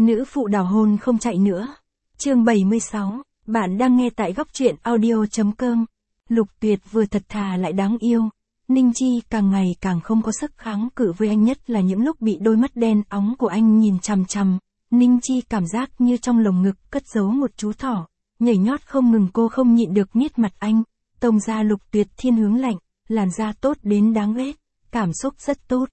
Nữ phụ đào hôn không chạy nữa. Chương 76, bạn đang nghe tại góc truyện audio.com. Lục Tuyệt vừa thật thà lại đáng yêu. Ninh Chi càng ngày càng không có sức kháng cự với anh, nhất là những lúc bị đôi mắt đen óng của anh nhìn chằm chằm. Ninh Chi cảm giác như trong lồng ngực cất giấu một chú thỏ, nhảy nhót không ngừng. Cô không nhịn được nhiết mặt anh. Tông da Lục Tuyệt thiên hướng lạnh, làn da tốt đến đáng ghét, cảm xúc rất tốt.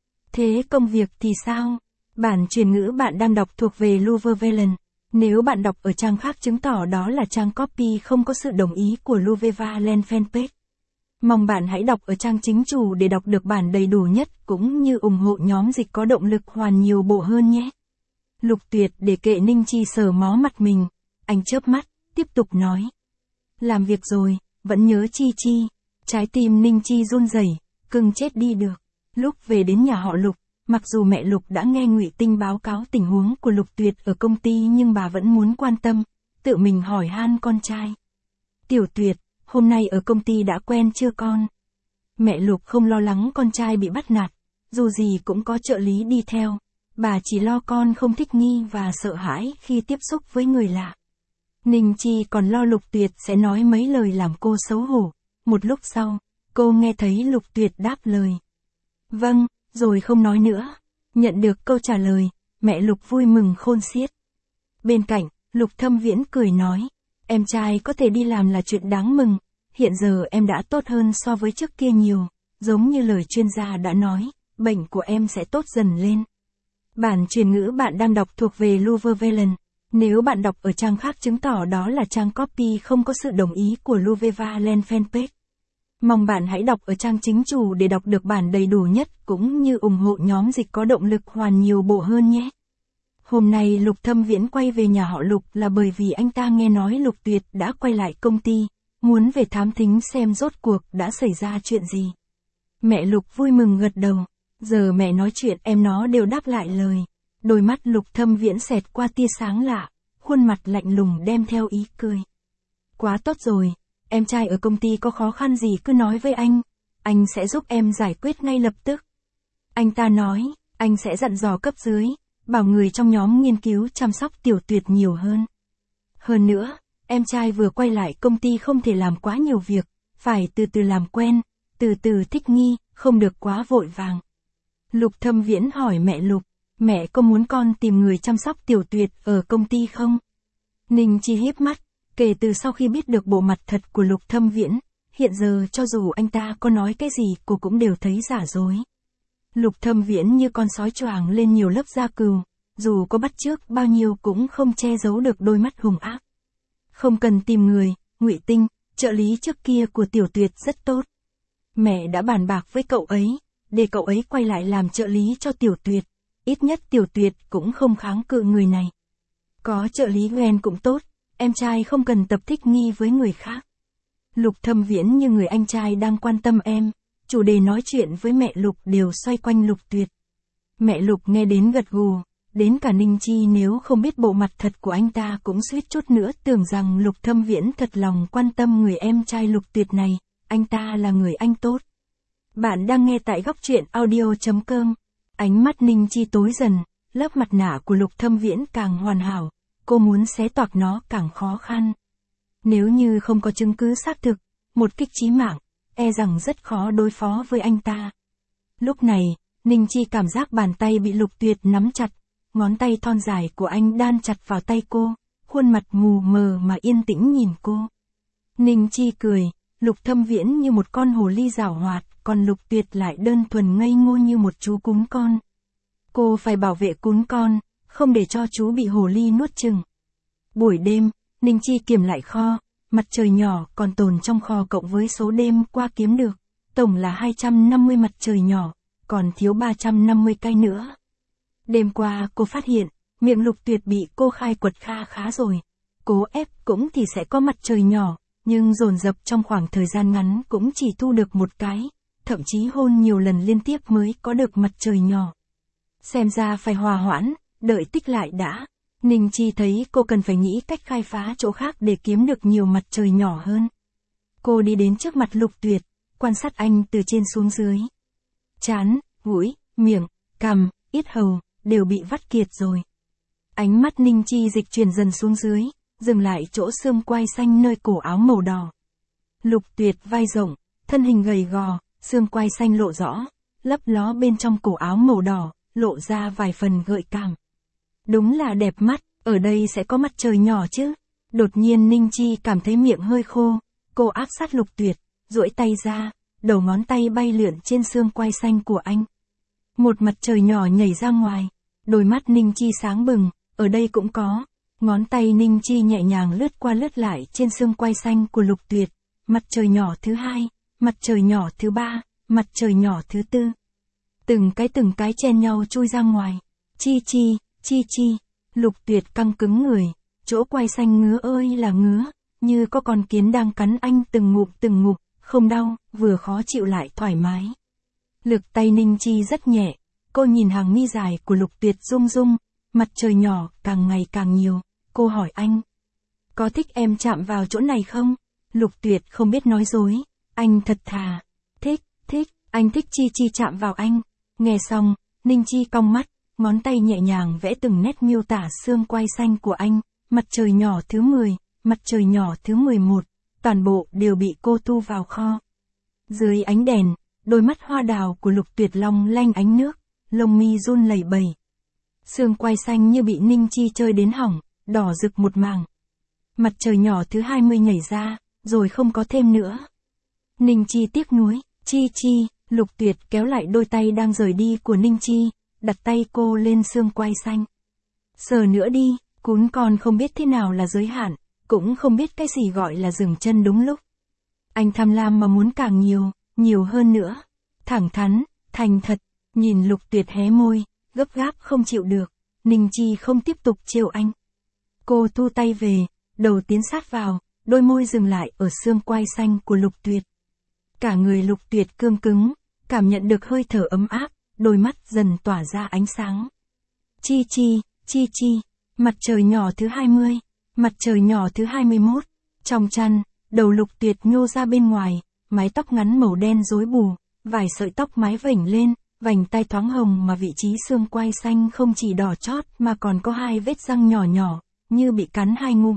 Thế công việc thì sao? Bản truyền ngữ bạn đang đọc thuộc về Luvevalen. Nếu bạn đọc ở trang khác chứng tỏ đó là trang copy không có sự đồng ý của Luvevalen fanpage. Mong bạn hãy đọc ở trang chính chủ để đọc được bản đầy đủ nhất, cũng như ủng hộ nhóm dịch có động lực hoàn nhiều bộ hơn nhé. Lục Tuyệt để kệ Ninh Chi sờ mó mặt mình. Anh chớp mắt, tiếp tục nói. Làm việc rồi, vẫn nhớ Chi Chi. Trái tim Ninh Chi run rẩy, cưng chết đi được. Lúc về đến nhà họ Lục, mặc dù mẹ Lục đã nghe Ngụy Tinh báo cáo tình huống của Lục Tuyệt ở công ty, nhưng bà vẫn muốn quan tâm, tự mình hỏi han con trai. Tiểu Tuyệt, hôm nay ở công ty đã quen chưa con? Mẹ Lục không lo lắng con trai bị bắt nạt, dù gì cũng có trợ lý đi theo. Bà chỉ lo con không thích nghi và sợ hãi khi tiếp xúc với người lạ. Ninh Chi còn lo Lục Tuyệt sẽ nói mấy lời làm cô xấu hổ. Một lúc sau, cô nghe thấy Lục Tuyệt đáp lời. Vâng, rồi không nói nữa. Nhận được câu trả lời, mẹ Lục vui mừng khôn xiết. Bên cạnh, Lục Thâm Viễn cười nói. Em trai có thể đi làm là chuyện đáng mừng. Hiện giờ em đã tốt hơn so với trước kia nhiều. Giống như lời chuyên gia đã nói, bệnh của em sẽ tốt dần lên. Bản truyền ngữ bạn đang đọc thuộc về Luvevalen. Nếu bạn đọc ở trang khác chứng tỏ đó là trang copy không có sự đồng ý của Luvevalen fanpage. Mong bạn hãy đọc ở trang chính chủ để đọc được bản đầy đủ nhất, cũng như ủng hộ nhóm dịch có động lực hoàn nhiều bộ hơn nhé. Hôm nay Lục Thâm Viễn quay về nhà họ Lục là bởi vì anh ta nghe nói Lục Tuyệt đã quay lại công ty, muốn về thám thính xem rốt cuộc đã xảy ra chuyện gì. Mẹ Lục vui mừng gật đầu. Giờ mẹ nói chuyện em nó đều đáp lại lời. Đôi mắt Lục Thâm Viễn xẹt qua tia sáng lạ, khuôn mặt lạnh lùng đem theo ý cười. Quá tốt rồi, em trai ở công ty có khó khăn gì cứ nói với anh sẽ giúp em giải quyết ngay lập tức. Anh ta nói, anh sẽ dặn dò cấp dưới, bảo người trong nhóm nghiên cứu chăm sóc Tiểu Tuyệt nhiều hơn. Hơn nữa, em trai vừa quay lại công ty không thể làm quá nhiều việc, phải từ từ làm quen, từ từ thích nghi, không được quá vội vàng. Lục Thâm Viễn hỏi mẹ Lục, mẹ có muốn con tìm người chăm sóc Tiểu Tuyệt ở công ty không? Ninh Chi híp mắt, kể từ sau khi biết được bộ mặt thật của Lục Thâm Viễn, hiện giờ cho dù anh ta có nói cái gì cô cũng đều thấy giả dối. Lục Thâm Viễn như con sói choàng lên nhiều lớp da cừu, dù có bắt chước bao nhiêu cũng không che giấu được đôi mắt hung ác. Không cần tìm người, Ngụy Tinh, trợ lý trước kia của Tiểu Tuyệt rất tốt. Mẹ đã bàn bạc với cậu ấy, để cậu ấy quay lại làm trợ lý cho Tiểu Tuyệt. Ít nhất Tiểu Tuyệt cũng không kháng cự người này. Có trợ lý quen cũng tốt, em trai không cần tập thích nghi với người khác. Lục Thâm Viễn như người anh trai đang quan tâm em, chủ đề nói chuyện với mẹ Lục đều xoay quanh Lục Tuyệt. Mẹ Lục nghe đến gật gù, đến cả Ninh Chi nếu không biết bộ mặt thật của anh ta cũng suýt chút nữa tưởng rằng Lục Thâm Viễn thật lòng quan tâm người em trai Lục Tuyệt này, anh ta là người anh tốt. Bạn đang nghe tại góc truyện audio.com. Ánh mắt Ninh Chi tối dần, lớp mặt nạ của Lục Thâm Viễn càng hoàn hảo, cô muốn xé toạc nó càng khó khăn. Nếu như không có chứng cứ xác thực, một kích chí mạng, e rằng rất khó đối phó với anh ta. Lúc này, Ninh Chi cảm giác bàn tay bị Lục Tuyệt nắm chặt, ngón tay thon dài của anh đan chặt vào tay cô, khuôn mặt mù mờ mà yên tĩnh nhìn cô. Ninh Chi cười, Lục Thâm Viễn như một con hồ ly giảo hoạt, còn Lục Tuyệt lại đơn thuần ngây ngô như một chú cún con. Cô phải bảo vệ cún con, không để cho chú bị hồ ly nuốt chửng. Buổi đêm, Ninh Chi kiểm lại kho, mặt trời nhỏ còn tồn trong kho cộng với số đêm qua kiếm được, tổng là 250 mặt trời nhỏ, còn thiếu 350 cây nữa. Đêm qua cô phát hiện, miệng Lục Tuyệt bị cô khai quật khá rồi. Cố ép cũng thì sẽ có mặt trời nhỏ, nhưng dồn dập trong khoảng thời gian ngắn cũng chỉ thu được một cái, thậm chí hôn nhiều lần liên tiếp mới có được mặt trời nhỏ. Xem ra phải hòa hoãn, đợi tích lại đã. Ninh Chi thấy cô cần phải nghĩ cách khai phá chỗ khác để kiếm được nhiều mặt trời nhỏ hơn. Cô đi đến trước mặt Lục Tuyệt, quan sát anh từ trên xuống dưới. Trán, mũi, miệng, cằm, yết hầu, đều bị vắt kiệt rồi. Ánh mắt Ninh Chi dịch chuyển dần xuống dưới, dừng lại chỗ xương quai xanh nơi cổ áo màu đỏ. Lục Tuyệt vai rộng, thân hình gầy gò, xương quai xanh lộ rõ, lấp ló bên trong cổ áo màu đỏ, lộ ra vài phần gợi cảm. Đúng là đẹp mắt, ở đây sẽ có mặt trời nhỏ chứ. Đột nhiên Ninh Chi cảm thấy miệng hơi khô, cô áp sát Lục Tuyệt, duỗi tay ra, đầu ngón tay bay lượn trên xương quai xanh của anh. Một mặt trời nhỏ nhảy ra ngoài, đôi mắt Ninh Chi sáng bừng, ở đây cũng có. Ngón tay Ninh Chi nhẹ nhàng lướt qua lướt lại trên xương quai xanh của Lục Tuyệt. Mặt trời nhỏ thứ hai, mặt trời nhỏ thứ ba, mặt trời nhỏ thứ tư. Từng cái chen nhau chui ra ngoài. Chi chi, chi chi. Lục Tuyệt căng cứng người, chỗ quai xanh ngứa ơi là ngứa, như có con kiến đang cắn anh từng ngụm, không đau, vừa khó chịu lại thoải mái. Lực tay Ninh Chi rất nhẹ, cô nhìn hàng mi dài của Lục Tuyệt rung rung, mặt trời nhỏ càng ngày càng nhiều, cô hỏi anh. Có thích em chạm vào chỗ này không? Lục Tuyệt không biết nói dối, anh thật thà. Thích, anh thích Chi Chi chạm vào anh. Nghe xong, Ninh Chi cong mắt, ngón tay nhẹ nhàng vẽ từng nét miêu tả xương quai xanh của anh, mặt trời nhỏ thứ 10, mặt trời nhỏ thứ 11, toàn bộ đều bị cô thu vào kho. Dưới ánh đèn, đôi mắt hoa đào của Lục Tuyệt long lanh ánh nước, lông mi run lẩy bẩy. Xương quai xanh như bị Ninh Chi chơi đến hỏng, đỏ rực một mảng. Mặt trời nhỏ thứ 20 nhảy ra, rồi không có thêm nữa. Ninh Chi tiếc nuối, Chi Chi, Lục Tuyệt kéo lại đôi tay đang rời đi của Ninh Chi, đặt tay cô lên xương quai xanh. Sờ nữa đi, cún con không biết thế nào là giới hạn, cũng không biết cái gì gọi là dừng chân đúng lúc. Anh tham lam mà muốn càng nhiều hơn nữa. Thẳng thắn, thành thật, nhìn Lục Tuyệt hé môi, gấp gáp không chịu được, Ninh Chi không tiếp tục trêu anh. Cô thu tay về, đầu tiến sát vào, đôi môi dừng lại ở xương quai xanh của Lục Tuyệt. Cả người Lục Tuyệt cương cứng, cảm nhận được hơi thở ấm áp, đôi mắt dần tỏa ra ánh sáng. Chi chi, mặt trời nhỏ thứ 20, mặt trời nhỏ thứ 21, trong chăn, đầu Lục Tuyệt nhô ra bên ngoài, mái tóc ngắn màu đen rối bù, vài sợi tóc mái vểnh lên, vành tai thoáng hồng mà vị trí xương quai xanh không chỉ đỏ chót mà còn có hai vết răng nhỏ nhỏ, như bị cắn hai ngụm.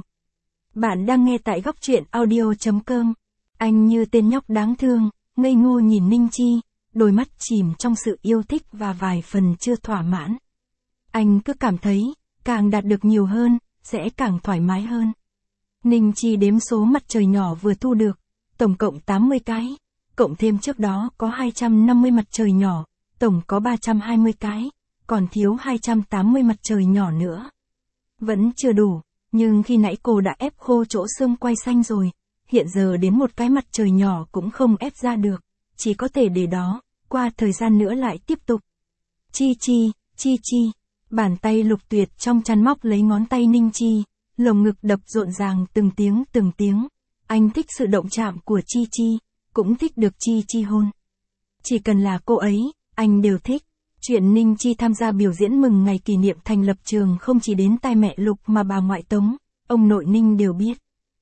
Bạn đang nghe tại góc truyện audio.com. Anh như tên nhóc đáng thương, ngây ngô nhìn Ninh Chi, đôi mắt chìm trong sự yêu thích và vài phần chưa thỏa mãn. Anh cứ cảm thấy, càng đạt được nhiều hơn, sẽ càng thoải mái hơn. Ninh Chi đếm số mặt trời nhỏ vừa thu được, tổng cộng 80 cái, cộng thêm trước đó có 250 mặt trời nhỏ, tổng có 320 cái, còn thiếu 280 mặt trời nhỏ nữa. Vẫn chưa đủ, nhưng khi nãy cô đã ép khô chỗ xương quai xanh rồi, hiện giờ đến một cái mặt trời nhỏ cũng không ép ra được, chỉ có thể để đó, qua thời gian nữa lại tiếp tục. Chi chi, bàn tay Lục Tuyệt trong chăn móc lấy ngón tay Ninh Chi, lồng ngực đập rộn ràng từng tiếng. Anh thích sự động chạm của Chi Chi, cũng thích được Chi Chi hôn. Chỉ cần là cô ấy, anh đều thích. Chuyện Ninh Chi tham gia biểu diễn mừng ngày kỷ niệm thành lập trường không chỉ đến tai mẹ Lục mà bà ngoại Tống, ông nội Ninh đều biết.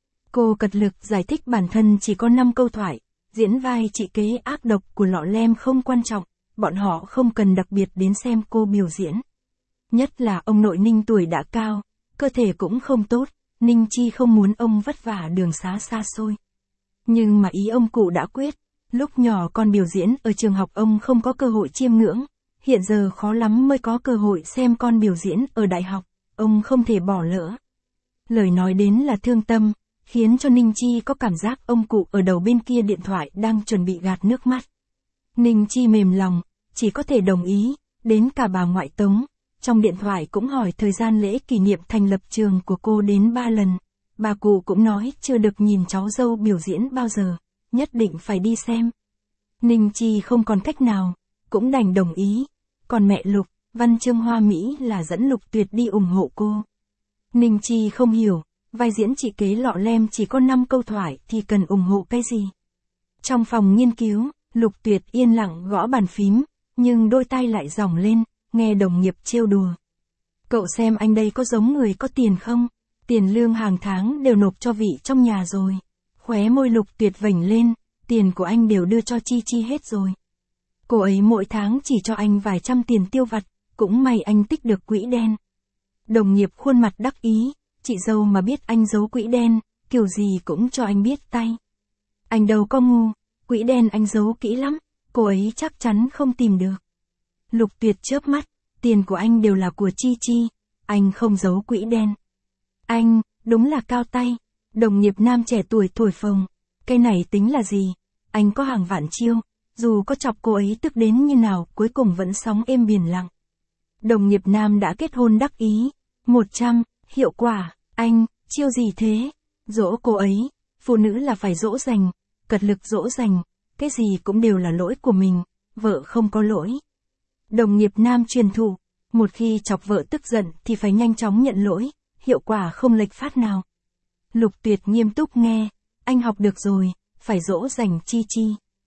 Cô cật lực giải thích bản thân chỉ có 5 câu thoại, diễn vai chị kế ác độc của Lọ Lem không quan trọng, bọn họ không cần đặc biệt đến xem cô biểu diễn. Nhất là ông nội Ninh tuổi đã cao, cơ thể cũng không tốt, Ninh Chi không muốn ông vất vả đường xá xa xôi. Nhưng mà ý ông cụ đã quyết, lúc nhỏ con biểu diễn ở trường học ông không có cơ hội chiêm ngưỡng, hiện giờ khó lắm mới có cơ hội xem con biểu diễn ở đại học, ông không thể bỏ lỡ. Lời nói đến là thương tâm, khiến cho Ninh Chi có cảm giác ông cụ ở đầu bên kia điện thoại đang chuẩn bị gạt nước mắt. Ninh Chi mềm lòng, chỉ có thể đồng ý, đến cả bà ngoại Tống, trong điện thoại cũng hỏi thời gian lễ kỷ niệm thành lập trường của cô đến 3 lần. Bà cụ cũng nói chưa được nhìn cháu dâu biểu diễn bao giờ, nhất định phải đi xem. Ninh Chi không còn cách nào, cũng đành đồng ý. Còn mẹ Lục, Văn Chương Hoa Mỹ là dẫn Lục Tuyệt đi ủng hộ cô. Ninh Chi không hiểu, vai diễn chị kế Lọ Lem chỉ có 5 câu thoại thì cần ủng hộ cái gì. Trong phòng nghiên cứu, Lục Tuyệt yên lặng gõ bàn phím, nhưng đôi tai lại dòng lên, nghe đồng nghiệp trêu đùa. Cậu xem anh đây có giống người có tiền không? Tiền lương hàng tháng đều nộp cho vị trong nhà rồi. Khóe môi Lục Tuyệt vểnh lên, tiền của anh đều đưa cho Chi Chi hết rồi. Cô ấy mỗi tháng chỉ cho anh vài trăm tiền tiêu vặt, cũng may anh tích được quỹ đen. Đồng nghiệp khuôn mặt đắc ý, chị dâu mà biết anh giấu quỹ đen, kiểu gì cũng cho anh biết tay. Anh đâu có ngu, quỹ đen anh giấu kỹ lắm, cô ấy chắc chắn không tìm được. Lục Tuyệt chớp mắt, tiền của anh đều là của Chi Chi, anh không giấu quỹ đen. Anh, đúng là cao tay. Đồng nghiệp nam trẻ tuổi thổi phồng, cái này tính là gì, anh có hàng vạn chiêu, dù có chọc cô ấy tức đến như nào cuối cùng vẫn sóng êm biển lặng. Đồng nghiệp nam đã kết hôn đắc ý, 100, hiệu quả, anh, chiêu gì thế, dỗ cô ấy, phụ nữ là phải dỗ dành, cật lực dỗ dành, cái gì cũng đều là lỗi của mình, vợ không có lỗi. Đồng nghiệp nam truyền thụ, một khi chọc vợ tức giận thì phải nhanh chóng nhận lỗi, hiệu quả không lệch phát nào. Lục Tuyệt nghiêm túc nghe, anh học được rồi, phải dỗ dành Chi Chi.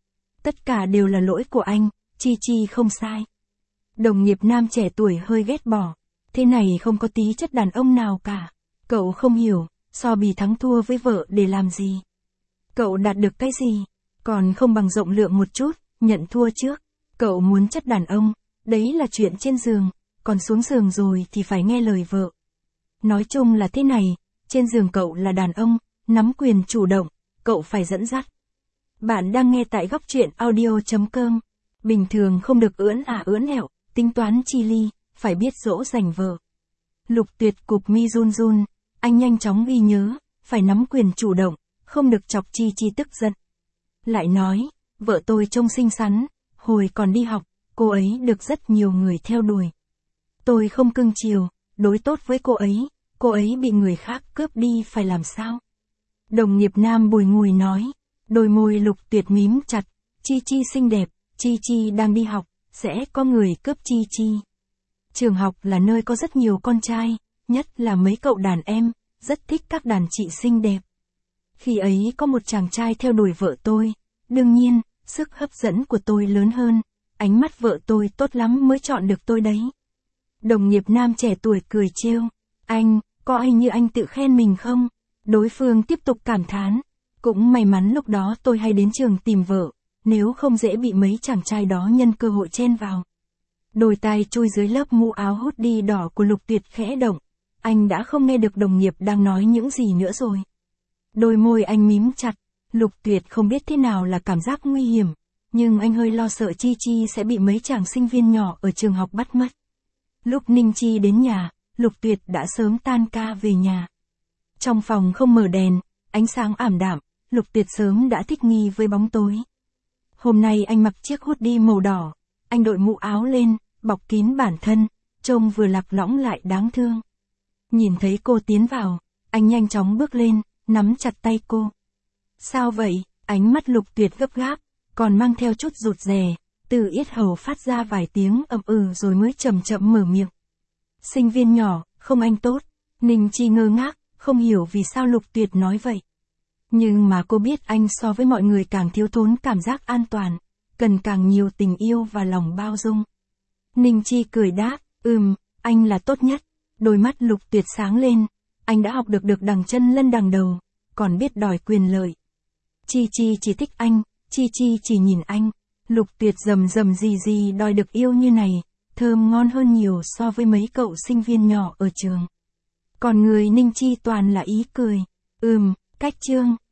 Tất cả đều là lỗi của anh, Chi Chi không sai. Đồng nghiệp nam trẻ tuổi hơi ghét bỏ, thế này không có tí chất đàn ông nào cả. Cậu không hiểu, so bì thắng thua với vợ để làm gì. Cậu đạt được cái gì, còn không bằng rộng lượng một chút, nhận thua trước. Cậu muốn chất đàn ông, đấy là chuyện trên giường, còn xuống giường rồi thì phải nghe lời vợ. Nói chung là thế này, trên giường cậu là đàn ông, nắm quyền chủ động, cậu phải dẫn dắt. Bạn đang nghe tại góc truyện audio.com. Bình thường không được ưỡn ẻo, tính toán chi ly, phải biết dỗ dành vợ. Lục Tuyệt cụp mi run run, anh nhanh chóng ghi nhớ, phải nắm quyền chủ động, không được chọc Chi Chi tức giận. Lại nói, vợ tôi trông xinh xắn, hồi còn đi học, cô ấy được rất nhiều người theo đuổi. Tôi không cưng chiều, đối tốt với cô ấy bị người khác cướp đi phải làm sao? Đồng nghiệp nam bùi ngùi nói, đôi môi Lục Tuyệt mím chặt, Chi Chi xinh đẹp, Chi Chi đang đi học, sẽ có người cướp Chi Chi. Trường học là nơi có rất nhiều con trai, nhất là mấy cậu đàn em, rất thích các đàn chị xinh đẹp. Khi ấy có một chàng trai theo đuổi vợ tôi, đương nhiên, sức hấp dẫn của tôi lớn hơn, ánh mắt vợ tôi tốt lắm mới chọn được tôi đấy. Đồng nghiệp nam trẻ tuổi cười trêu, anh, có ai như anh tự khen mình không? Đối phương tiếp tục cảm thán, cũng may mắn lúc đó tôi hay đến trường tìm vợ, nếu không dễ bị mấy chàng trai đó nhân cơ hội chen vào. Đôi tai chui dưới lớp mũ áo hoodie đỏ của Lục Tuyệt khẽ động, anh đã không nghe được đồng nghiệp đang nói những gì nữa rồi. Đôi môi anh mím chặt, Lục Tuyệt không biết thế nào là cảm giác nguy hiểm, nhưng anh hơi lo sợ Chi Chi sẽ bị mấy chàng sinh viên nhỏ ở trường học bắt mất. Lúc Ninh Chi đến nhà, Lục Tuyệt đã sớm tan ca về nhà. Trong phòng không mở đèn, ánh sáng ảm đạm, Lục Tuyệt sớm đã thích nghi với bóng tối. Hôm nay anh mặc chiếc hoodie màu đỏ, anh đội mũ áo lên, bọc kín bản thân, trông vừa lạc lõng lại đáng thương. Nhìn thấy cô tiến vào, anh nhanh chóng bước lên, nắm chặt tay cô. Sao vậy? Ánh mắt Lục Tuyệt gấp gáp, còn mang theo chút rụt rè, từ yết hầu phát ra vài tiếng ậm rồi mới chậm chậm mở miệng. Sinh viên nhỏ, không anh tốt. Ninh Chi ngơ ngác, không hiểu vì sao Lục Tuyệt nói vậy. Nhưng mà cô biết anh so với mọi người càng thiếu thốn cảm giác an toàn, cần càng nhiều tình yêu và lòng bao dung. Ninh Chi cười đáp, anh là tốt nhất. Đôi mắt Lục Tuyệt sáng lên, anh đã học được đằng chân lân đằng đầu, còn biết đòi quyền lợi. Chi Chi chỉ thích anh, Chi Chi chỉ nhìn anh. Lục Tuyệt rầm gì đòi được yêu như này, thơm ngon hơn nhiều so với mấy cậu sinh viên nhỏ ở trường. Còn người Ninh Chi toàn là ý cười. Cách chương.